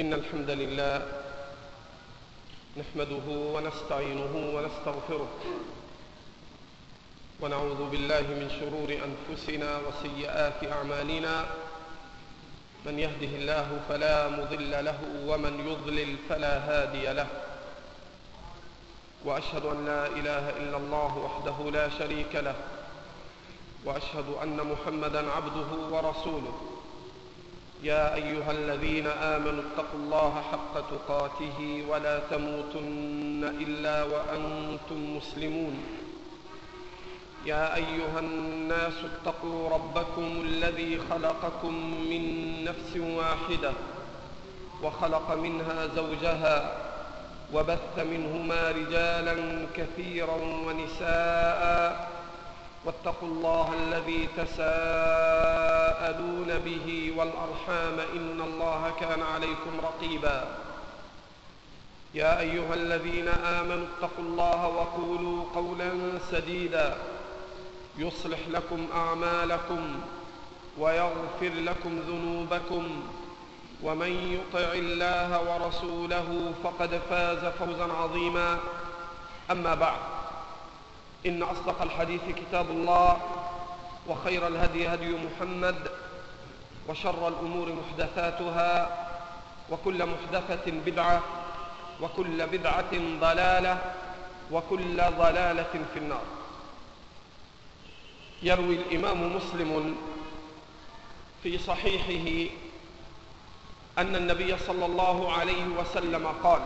إن الحمد لله نحمده ونستعينه ونستغفره ونعوذ بالله من شرور أنفسنا وسيئات أعمالنا. من يهده الله فلا مضل له ومن يضلل فلا هادي له، وأشهد أن لا إله إلا الله وحده لا شريك له، وأشهد أن محمدًا عبده ورسوله. يا أيها الذين آمنوا اتقوا الله حق تقاته ولا تموتن إلا وأنتم مسلمون. يا أيها الناس اتقوا ربكم الذي خلقكم من نفس واحدة وخلق منها زوجها وبث منهما رجالا كثيرا ونساء، واتقوا الله الذي تساءلون به والأرحام إن الله كان عليكم رقيبا. يا أيها الذين آمنوا اتقوا الله وقولوا قولا سديدا يصلح لكم أعمالكم ويغفر لكم ذنوبكم، ومن يطع الله ورسوله فقد فاز فوزا عظيما. أما بعد، إن أصدق الحديث كتاب الله، وخير الهدي هدي محمد، وشر الأمور محدثاتها، وكل محدثة بدعة، وكل بدعة ضلالة، وكل ضلالة في النار. يروي الإمام مسلم في صحيحه أن النبي صلى الله عليه وسلم قال: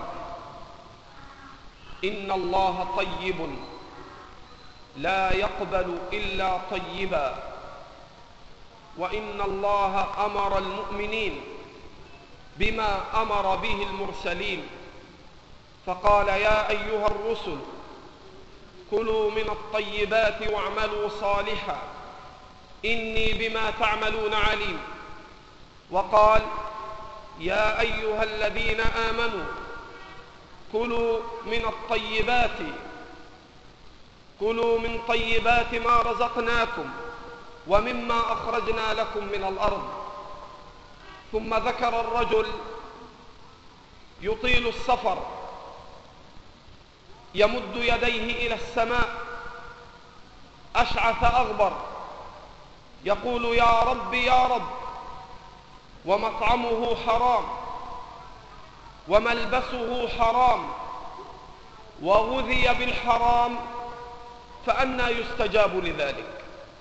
إن الله طيب لا يقبل إلا طيبا، وإن الله أمر المؤمنين بما أمر به المرسلين، فقال: يا أيها الرسل كلوا من الطيبات واعملوا صالحا إني بما تعملون عليم. وقال: يا أيها الذين آمنوا كلوا من طيبات ما رزقناكم ومما أخرجنا لكم من الأرض. ثم ذكر الرجل يطيل السفر يمد يديه إلى السماء أشعث أغبر يقول: يا رب يا رب، ومطعمه حرام وملبسه حرام وغذي بالحرام، فأنى يستجاب لذلك؟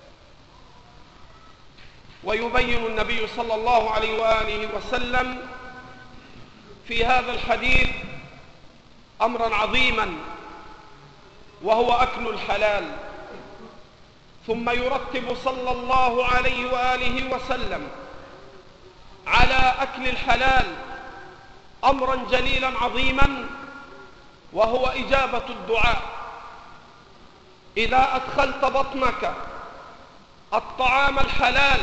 ويبين النبي صلى الله عليه وآله وسلم في هذا الحديث أمرا عظيما، وهو أكل الحلال. ثم يرتب صلى الله عليه وآله وسلم على أكل الحلال أمرا جليلا عظيما، وهو إجابة الدعاء. إذا أدخلت بطنك الطعام الحلال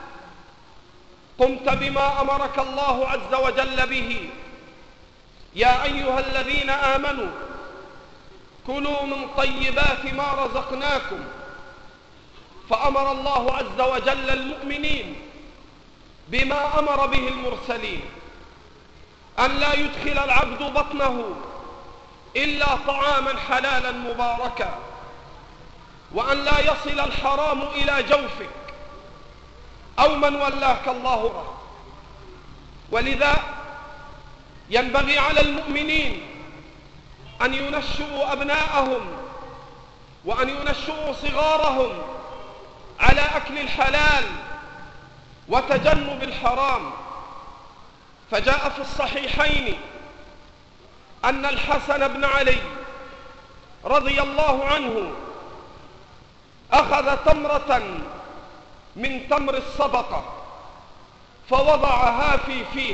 قمت بما أمرك الله عز وجل به: يا أيها الذين آمنوا كلوا من طيبات ما رزقناكم. فأمر الله عز وجل المؤمنين بما أمر به المرسلين: أن لا يدخل العبد بطنه إلا طعاما حلالا مباركا، وأن لا يصل الحرام إلى جوفك أو من ولاك الله ره. ولذا ينبغي على المؤمنين أن ينشئوا أبناءهم وأن ينشئوا صغارهم على أكل الحلال وتجنب الحرام. فجاء في الصحيحين أن الحسن بن علي رضي الله عنه أخذ تمرة من تمر الصدقة فوضعها في فيه،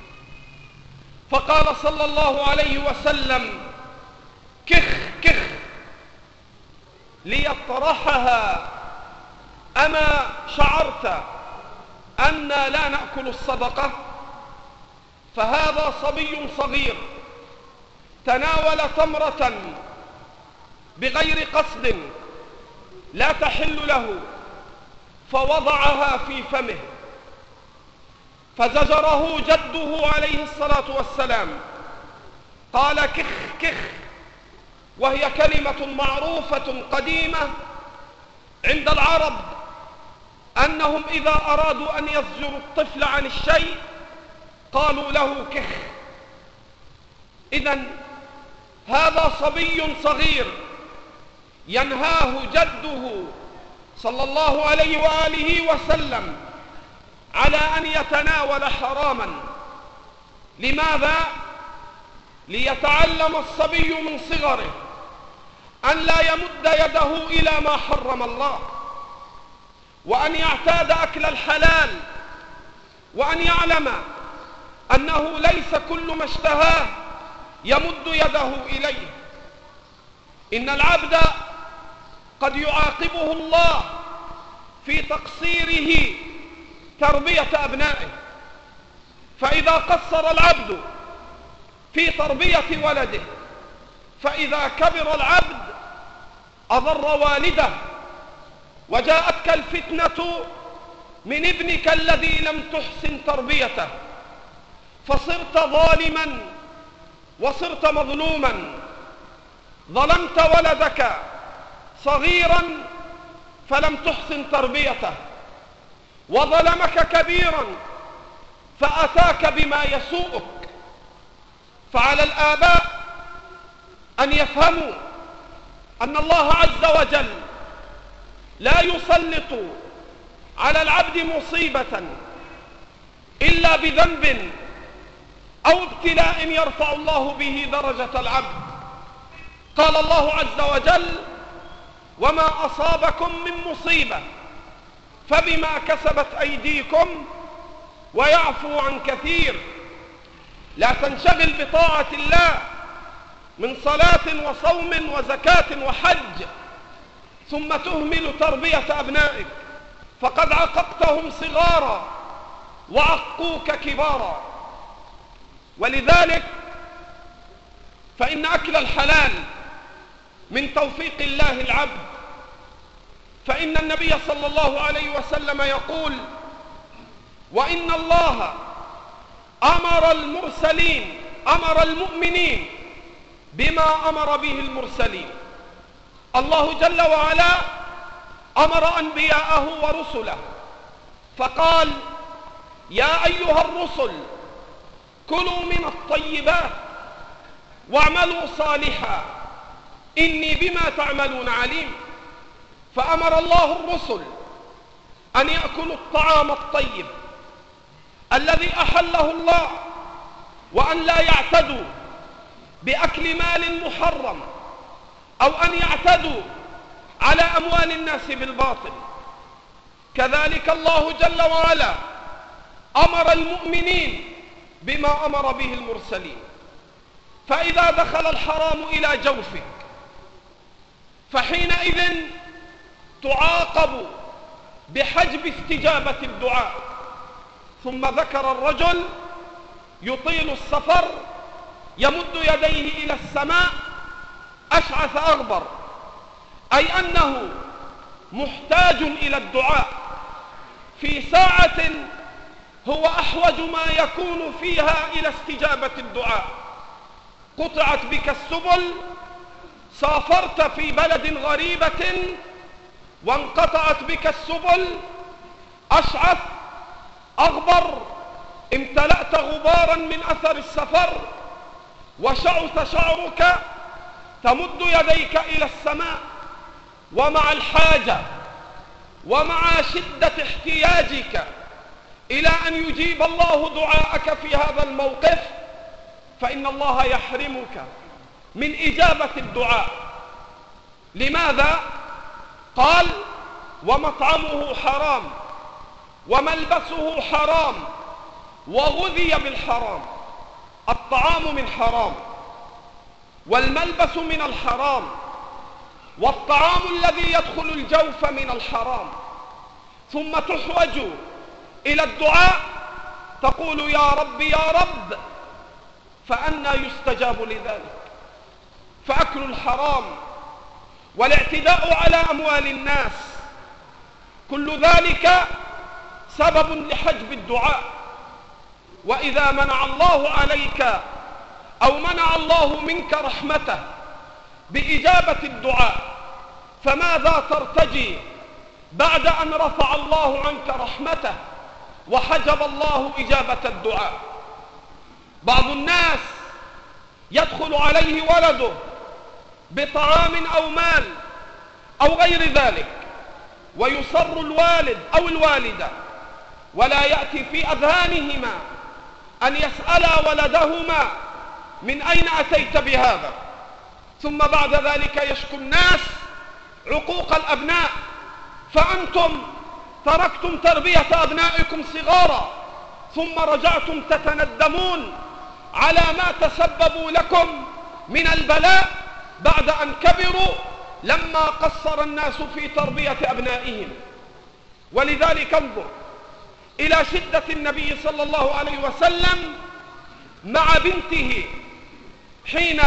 فقال صلى الله عليه وسلم: كخ كخ ليطرحها، أما شعرت أننا لا نأكل الصدقة؟ فهذا صبي صغير تناول تمرة بغير قصد لا تحل له، فوضعها في فمه، فزجره جده عليه الصلاة والسلام، قال كخ كخ، وهي كلمة معروفة قديمة عند العرب أنهم إذا أرادوا أن يزجروا الطفل عن الشيء قالوا له كخ. إذن هذا صبي صغير ينهاه جده صلى الله عليه وآله وسلم على أن يتناول حراما. لماذا؟ ليتعلم الصبي من صغره أن لا يمد يده إلى ما حرم الله، وأن يعتاد أكل الحلال، وأن يعلم أنه ليس كل ما اشتهاه يمد يده إليه. إن العبد قد يعاقبه الله في تقصيره تربية أبنائه، فإذا قصر العبد في تربية ولده فإذا كبر العبد أضر والده، وجاءتك الفتنة من ابنك الذي لم تحسن تربيته فصرت ظالما وصرت مظلوما. ظلمت ولدك صغيرا فلم تحسن تربيته، وظلمك كبيرا فأتاك بما يسوءك. فعلى الآباء أن يفهموا أن الله عز وجل لا يسلط على العبد مصيبة إلا بذنب أو ابتلاء يرفع الله به درجة العبد. قال الله عز وجل: وما أصابكم من مصيبة فبما كسبت أيديكم ويعفو عن كثير. لا تنشغل بطاعة الله من صلاة وصوم وزكاة وحج ثم تهمل تربية أبنائك، فقد عققتهم صغارا وعقوك كبارا. ولذلك فإن أكل الحلال من توفيق الله العبد، فإن النبي صلى الله عليه وسلم يقول: وإن الله أمر المؤمنين بما أمر به المرسلين. الله جل وعلا أمر أنبياءه ورسله فقال: يا أيها الرسل كلوا من الطيبات واعملوا صالحا إني بما تعملون عليم. فأمر الله الرسل أن يأكلوا الطعام الطيب الذي أحله الله، وأن لا يعتدوا بأكل مال محرم أو أن يعتدوا على أموال الناس بالباطل. كذلك الله جل وعلا أمر المؤمنين بما أمر به المرسلين. فإذا دخل الحرام إلى جوفك فحينئذ تعاقب بحجب استجابة الدعاء. ثم ذكر الرجل يطيل السفر يمد يديه إلى السماء أشعث أغبر، أي أنه محتاج إلى الدعاء في ساعة هو أحوج ما يكون فيها إلى استجابة الدعاء. قطعت بك السبل، سافرت في بلد غريبة وانقطعت بك السبل، أشعث أغبر، امتلأت غبارا من أثر السفر وشعث شعرك، تمد يديك إلى السماء ومع الحاجة ومع شدة احتياجك إلى أن يجيب الله دعاءك في هذا الموقف، فإن الله يحرمك من إجابة الدعاء. لماذا؟ قال: ومطعمه حرام وملبسه حرام وغذي بالحرام. الطعام من حرام، والملبس من الحرام، والطعام الذي يدخل الجوف من الحرام. ثم تحوج إلى الدعاء تقول: يا رب يا رب، فأنى يستجاب لذلك؟ فأكل الحرام والاعتداء على أموال الناس كل ذلك سبب لحجب الدعاء. وإذا منع الله عليك أو منع الله منك رحمته بإجابة الدعاء، فماذا ترتجي بعد أن رفع الله عنك رحمته وحجب الله إجابة الدعاء؟ بعض الناس يدخل عليه ولده بطعام أو مال أو غير ذلك، ويصر الوالد أو الوالدة ولا يأتي في أذهانهما أن يسألا ولدهما من أين أتيت بهذا، ثم بعد ذلك يشكو الناس عقوق الأبناء، فأنتم تركتم تربية أبنائكم صغارا ثم رجعتم تتندمون على ما تسببوا لكم من البلاء بعد أن كبروا لما قصر الناس في تربية أبنائهم. ولذلك انظر إلى شدة النبي صلى الله عليه وسلم مع بنته حين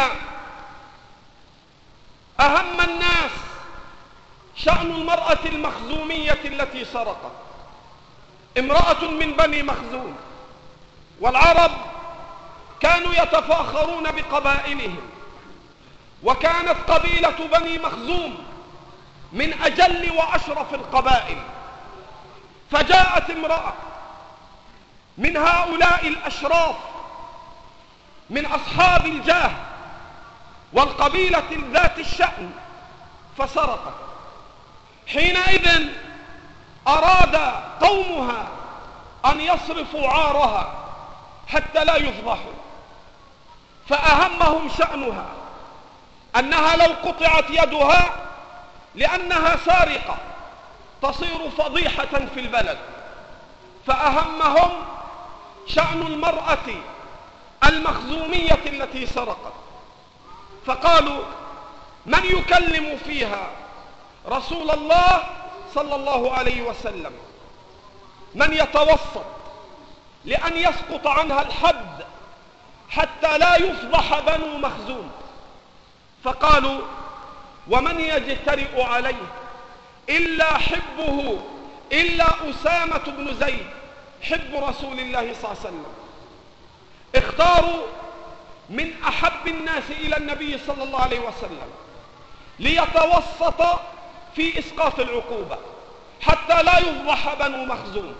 أهم الناس شأن المرأة المخزومية التي سرقت، امرأة من بني مخزوم، والعرب كانوا يتفاخرون بقبائلهم، وكانت قبيلة بني مخزوم من أجل وأشرف القبائل، فجاءت امرأة من هؤلاء الأشراف من أصحاب الجاه والقبيلة ذات الشأن فسرقت. حينئذ أراد قومها أن يصرفوا عارها حتى لا يفضحوا، فأهمهم شأنها أنها لو قطعت يدها لأنها سارقة تصير فضيحة في البلد، فأهمهم شأن المرأة المخزومية التي سرقت، فقالوا من يكلم فيها رسول الله صلى الله عليه وسلم، من يتوسط لأن يسقط عنها الحد حتى لا يفضح بنو مخزوم. فقالوا ومن يجترئ عليه إلا حبه إلا أسامة بن زيد حب رسول الله صلى الله عليه وسلم. اختاروا من أحب الناس إلى النبي صلى الله عليه وسلم ليتوسط في إسقاط العقوبة حتى لا يفضح بنو مخزوم.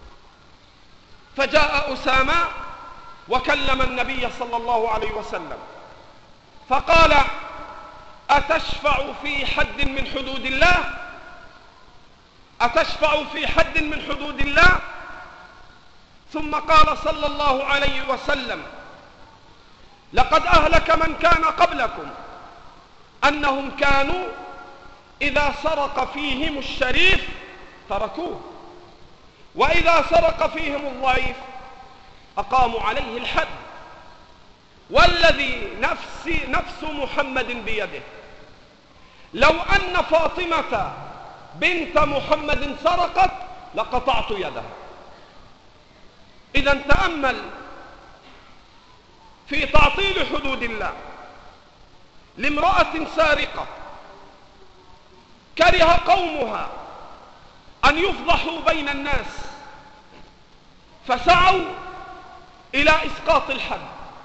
فجاء أسامة وكلم النبي صلى الله عليه وسلم فقال أتشفع في حد من حدود الله؟ أتشفع في حد من حدود الله؟ ثم قال صلى الله عليه وسلم لقد أهلك من كان قبلكم أنهم كانوا إذا سرق فيهم الشريف تركوه، وإذا سرق فيهم الضعيف أقاموا عليه الحد، والذي نفس محمد بيده لو أن فاطمة بنت محمد سرقت لقطعت يدها. إذا تأمل في تعطيل حدود الله لامرأة سارقة كره قومها أن يفضحوا بين الناس فسعوا إلى إسقاط الحد.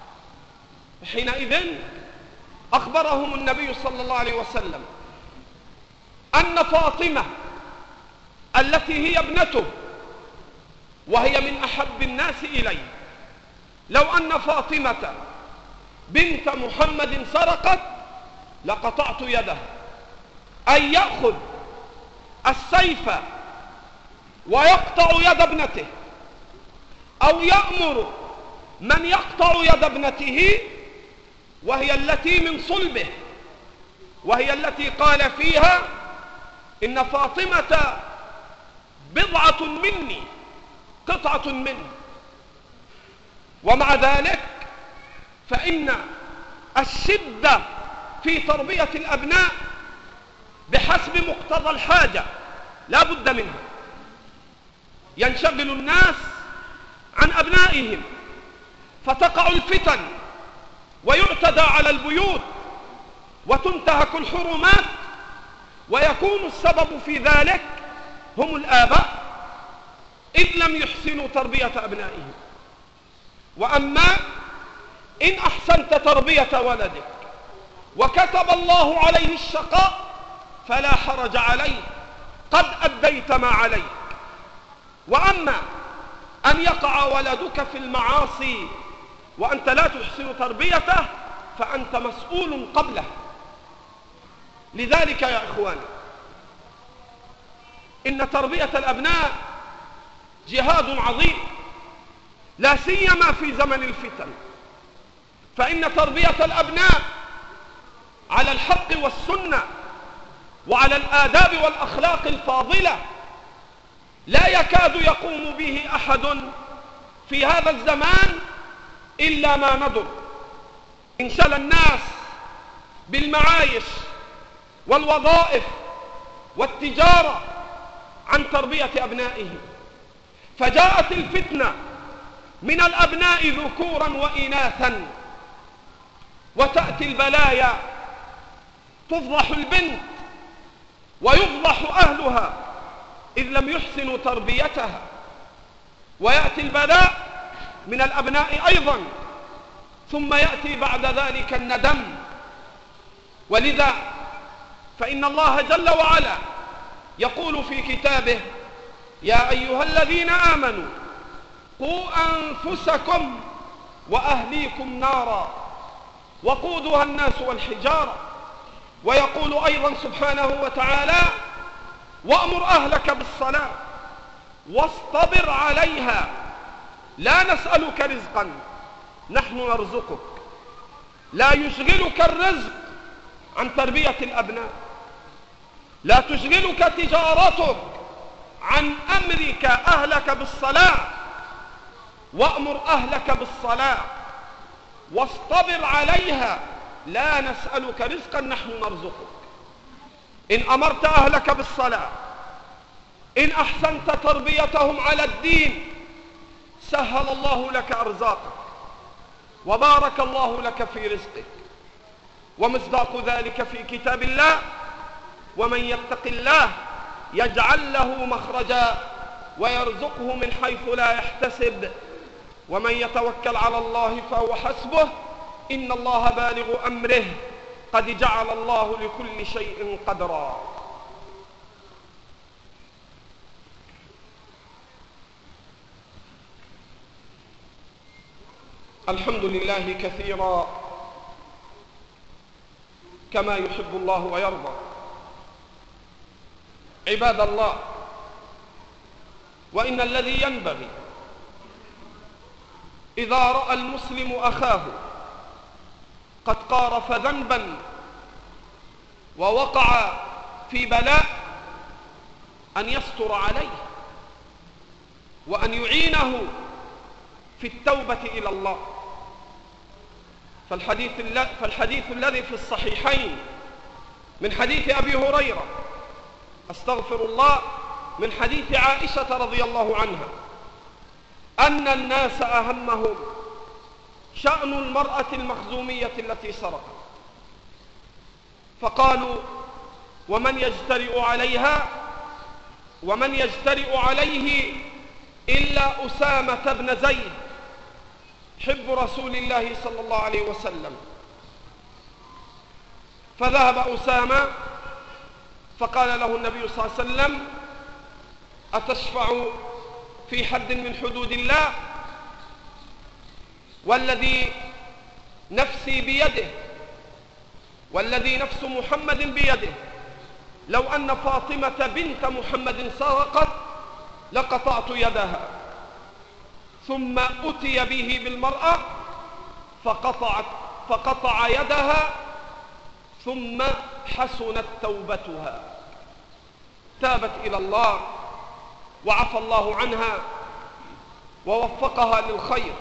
حينئذ أخبرهم النبي صلى الله عليه وسلم أن فاطمة التي هي ابنته وهي من أحب الناس إليه، لو أن فاطمة بنت محمد سرقت لقطعت يدها، أي يأخذ السيف ويقطع يد ابنته أو يأمر من يقطع يد ابنته وهي التي من صلبه، وهي التي قال فيها إن فاطمة بضعة مني قطعة مني. ومع ذلك فإن الشدة في تربية الأبناء بحسب مقتضى الحاجة لا بد منها. ينشغل الناس عن أبنائهم فتقع الفتن ويعتدى على البيوت وتنتهك الحرمات، ويكون السبب في ذلك هم الآباء إذ لم يحسنوا تربية أبنائهم. وأما إن أحسنت تربية ولدك وكتب الله عليه الشقاء فلا حرج عليه، قد أديت ما عليك. وأما أن يقع ولدك في المعاصي وأنت لا تحسن تربيته فأنت مسؤول قبله. لذلك يا إخواني إن تربية الأبناء جهاد عظيم، لا سيما في زمن الفتن، فإن تربية الأبناء على الحق والسنة وعلى الآداب والأخلاق الفاضلة لا يكاد يقوم به أحد في هذا الزمان إلا ما ندر. انشغل الناس بالمعايش والوظائف والتجارة عن تربية أبنائهم، فجاءت الفتنة من الأبناء ذكورا وإناثا، وتأتي البلايا تفضح البنت ويفضح أهلها إذ لم يحسنوا تربيتها، ويأتي البلاء من الأبناء أيضا، ثم يأتي بعد ذلك الندم. ولذا فإن الله جل وعلا يقول في كتابه: يا أيها الذين آمنوا قوا أنفسكم وأهليكم نارا وقودها الناس والحجارة. ويقول أيضا سبحانه وتعالى: وأمر أهلك بالصلاة واصطبر عليها لا نسألك رزقا نحن نرزقك. لا يشغلك الرزق عن تربية الأبناء، لا تشغلك تجارتك عن أمرك أهلك بالصلاة. وأمر أهلك بالصلاة واصطبر عليها لا نسألك رزقا نحن نرزقك. إن أمرت أهلك بالصلاة، إن أحسنت تربيتهم على الدين، سهل الله لك أرزاقك وبارك الله لك في رزقك. ومصداق ذلك في كتاب الله: ومن يتق الله يجعل له مخرجا ويرزقه من حيث لا يحتسب ومن يتوكل على الله فهو حسبه إن الله بالغ أمره قد جعل الله لكل شيء قدرا. الحمد لله كثيرا كما يحب الله ويرضى. عباد الله، وإن الذي ينبغي إذا رأى المسلم أخاه قد قارف ذنبا ووقع في بلاء أن يستر عليه وأن يعينه في التوبة إلى الله. فالحديث الذي في الصحيحين من حديث أبي هريرة، أستغفر الله، من حديث عائشة رضي الله عنها أن الناس أهمهم شأن المرأة المخزومية التي سرقت، فقالوا: ومن يجترئ عليها ومن يجترئ عليه إلا أسامة بن زيد حب رسول الله صلى الله عليه وسلم. فذهب أسامة فقال له النبي صلى الله عليه وسلم: أتشفع في حد من حدود الله؟ والذي نفسي بيده والذي نفس محمد بيده لو أن فاطمة بنت محمد سرقت لقطعت يدها. ثم أتي به بالمرأة فقطع يدها، ثم حسنت توبتها، تابت إلى الله وعفى الله عنها ووفقها للخير.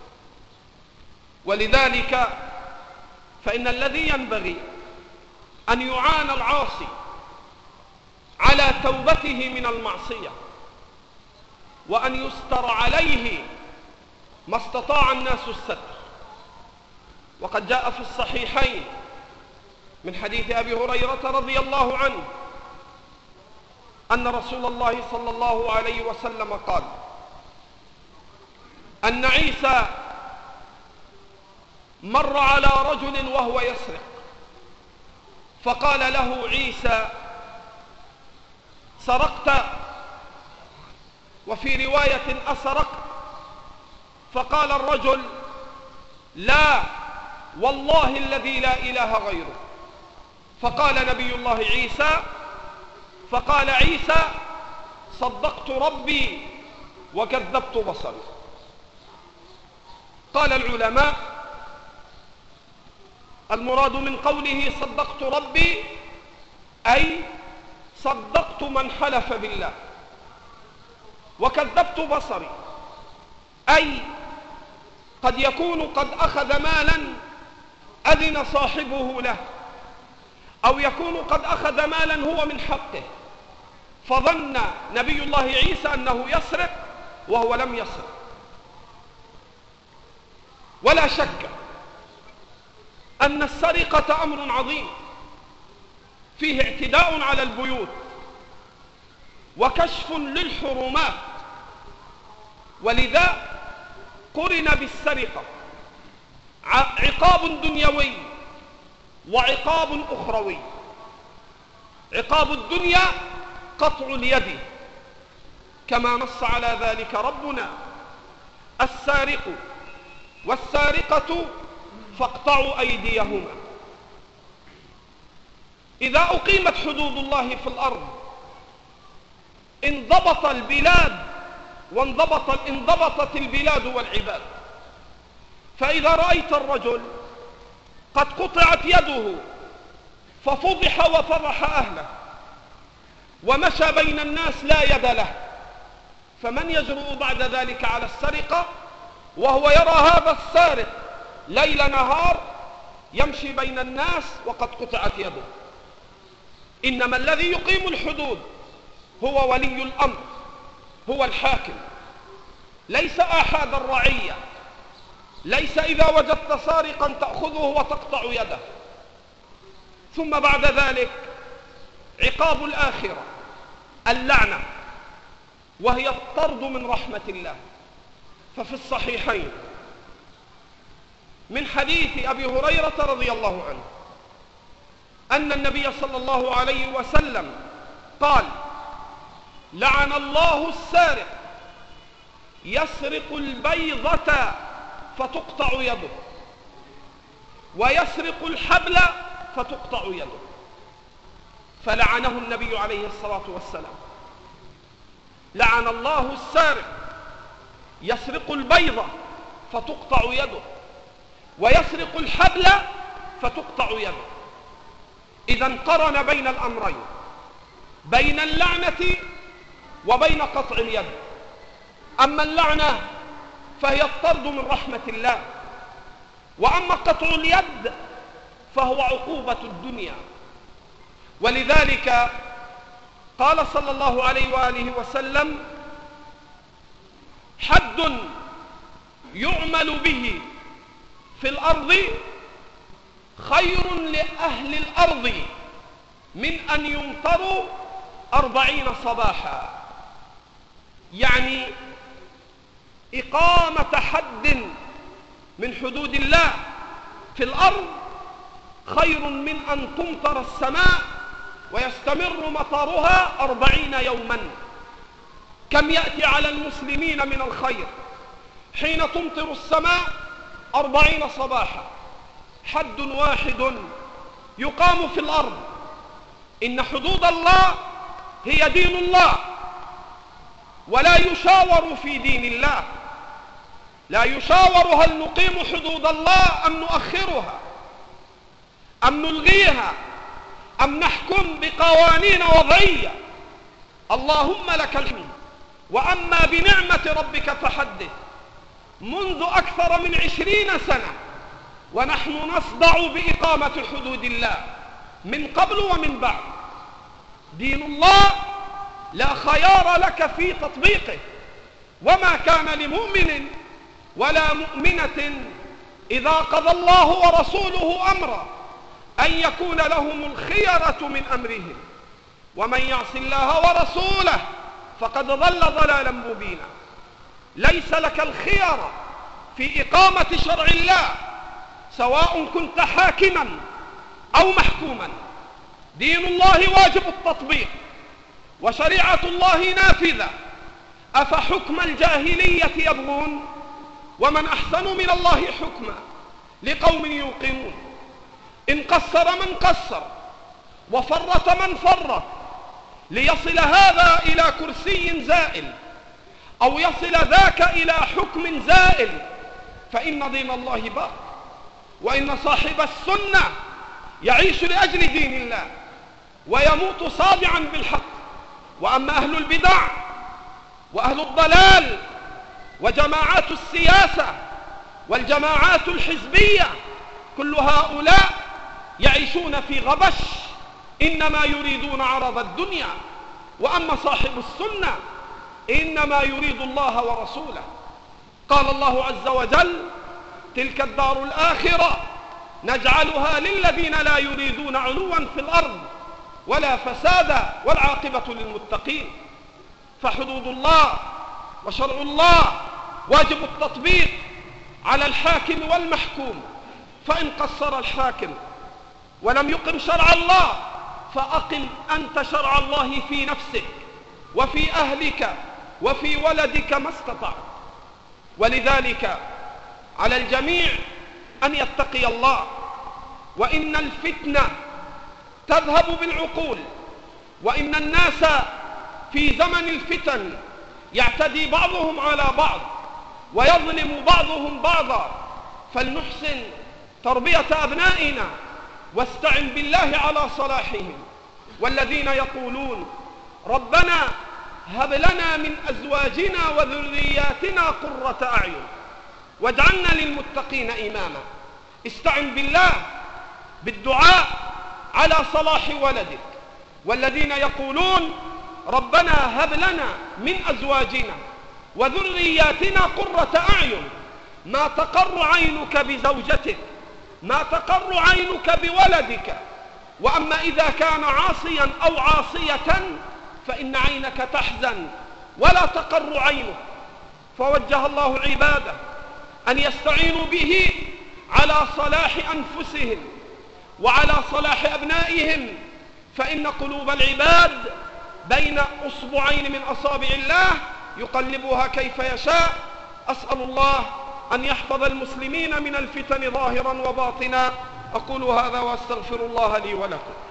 ولذلك فإن الذي ينبغي أن يعان العاصي على توبته من المعصية وأن يستر عليه ما استطاع الناس الستر. وقد جاء في الصحيحين من حديث أبي هريرة رضي الله عنه أن رسول الله صلى الله عليه وسلم قال: أن عيسى مر على رجل وهو يسرق، فقال له عيسى: سرقت؟ وفي رواية: أسرقت؟ فقال الرجل: لا والله الذي لا إله غيره. فقال نبي الله عيسى: فقال عيسى: صدقت ربي وكذبت بصري. قال العلماء: المراد من قوله صدقت ربي أي صدقت من حلف بالله، وكذبت بصري أي قد يكون قد أخذ مالا أذن صاحبه له، أو يكون قد أخذ مالا هو من حقه، فظن نبي الله عيسى أنه يسرق وهو لم يسرق. ولا شك أن السرقة أمر عظيم فيه اعتداء على البيوت وكشف للحرمات، ولذا قرن بالسرقة عقاب دنيوي وعقاب أخروي. عقاب الدنيا قطع اليد كما نص على ذلك ربنا: السارق والسارقة فاقطعوا أيديهما. إذا أقيمت حدود الله في الأرض انضبط البلاد انضبطت البلاد والعباد. فإذا رأيت الرجل قد قطعت يده ففضح وفضح أهله ومشى بين الناس لا يد له، فمن يجرؤ بعد ذلك على السرقة وهو يرى هذا السارق ليل نهار يمشي بين الناس وقد قطعت يده؟ إنما الذي يقيم الحدود هو ولي الأمر، هو الحاكم، ليس أحد الرعية. ليس إذا وجدت سارقا تأخذه وتقطع يده. ثم بعد ذلك عقاب الآخرة اللعنة، وهي الطرد من رحمة الله. ففي الصحيحين من حديث أبي هريرة رضي الله عنه أن النبي صلى الله عليه وسلم قال: لعن الله السارق يسرق البيضة فتقطع يده، ويسرق الحبل فتقطع يده. فلعنه النبي عليه الصلاة والسلام. لعن الله السارق يسرق البيضة فتقطع يده، ويسرق الحبل فتقطع يده. إذن قرن بين الأمرين، بين اللعنة وبين قطع اليد. أما اللعنة فهي الطرد من رحمة الله، وأما قطع اليد فهو عقوبة الدنيا. ولذلك قال صلى الله عليه وآله وسلم: حد يعمل به في الأرض خير لأهل الأرض من أن يمطروا 40 صباحا. يعني إقامة حد من حدود الله في الأرض خير من أن تمطر السماء ويستمر مطرها 40 يوما. كم يأتي على المسلمين من الخير حين تمطر السماء 40 صباحا. حد واحد يقام في الأرض. إن حدود الله هي دين الله، ولا يشاور في دين الله. لا يشاور هل نقيم حدود الله أم نؤخرها أم نلغيها أم نحكم بقوانين وضعية. اللهم لك الحمد. وأما بنعمة ربك فحدث. منذ أكثر من 20 سنة ونحن نصدع بإقامة حدود الله من قبل ومن بعد. دين الله لا خيار لك في تطبيقه، وما كان لمؤمن ولا مؤمنة إذا قضى الله ورسوله أمرا أن يكون لهم الخيرة من أمرهم، ومن يعص الله ورسوله فقد ضل ضلالا مبينا. ليس لك الخيار في إقامة شرع الله، سواء كنت حاكما أو محكوما. دين الله واجب التطبيق وشريعة الله نافذة. أفحكم الجاهلية يبغون ومن أحسن من الله حكما لقوم يوقنون. إن قصر من قصر وفرط من فرط ليصل هذا إلى كرسي زائل أو يصل ذاك إلى حكم زائل فإن دين الله باق، وإن صاحب السنة يعيش لأجل دين الله ويموت صادعا بالحق. وأما أهل البدع وأهل الضلال وجماعات السياسة والجماعات الحزبية كل هؤلاء يعيشون في غبش، إنما يريدون عرض الدنيا. وأما صاحب السنة إنما يريد الله ورسوله. قال الله عز وجل: تلك الدار الآخرة نجعلها للذين لا يريدون علوا في الأرض ولا فسادا والعاقبة للمتقين. فحدود الله وشرع الله واجب التطبيق على الحاكم والمحكوم. فإن قصر الحاكم ولم يقم شرع الله فأقم أنت شرع الله في نفسك وفي أهلك وفي ولدك ما استطعت. ولذلك على الجميع أن يتقي الله، وإن الفتنة تذهب بالعقول، وإن الناس في زمن الفتن يعتدي بعضهم على بعض ويظلم بعضهم بعضا. فلنحسن تربية أبنائنا واستعن بالله على صلاحهم. والذين يقولون ربنا هب لنا من أزواجنا وذرياتنا قرة أعين واجعلنا للمتقين إماما. استعن بالله بالدعاء على صلاح ولدك. والذين يقولون ربنا هب لنا من أزواجنا وذرياتنا قرة أعين، ما تقر عينك بزوجتك، ما تقر عينك بولدك. وأما إذا كان عاصيا أو عاصية فإن عينك تحزن ولا تقر عينك. فوجه الله عباده أن يستعينوا به على صلاح أنفسهم وعلى صلاح أبنائهم، فإن قلوب العباد بين أصبعين من أصابع الله يقلبها كيف يشاء. أسأل الله أن يحفظ المسلمين من الفتن ظاهرا وباطنا. أقول هذا وأستغفر الله لي ولكم.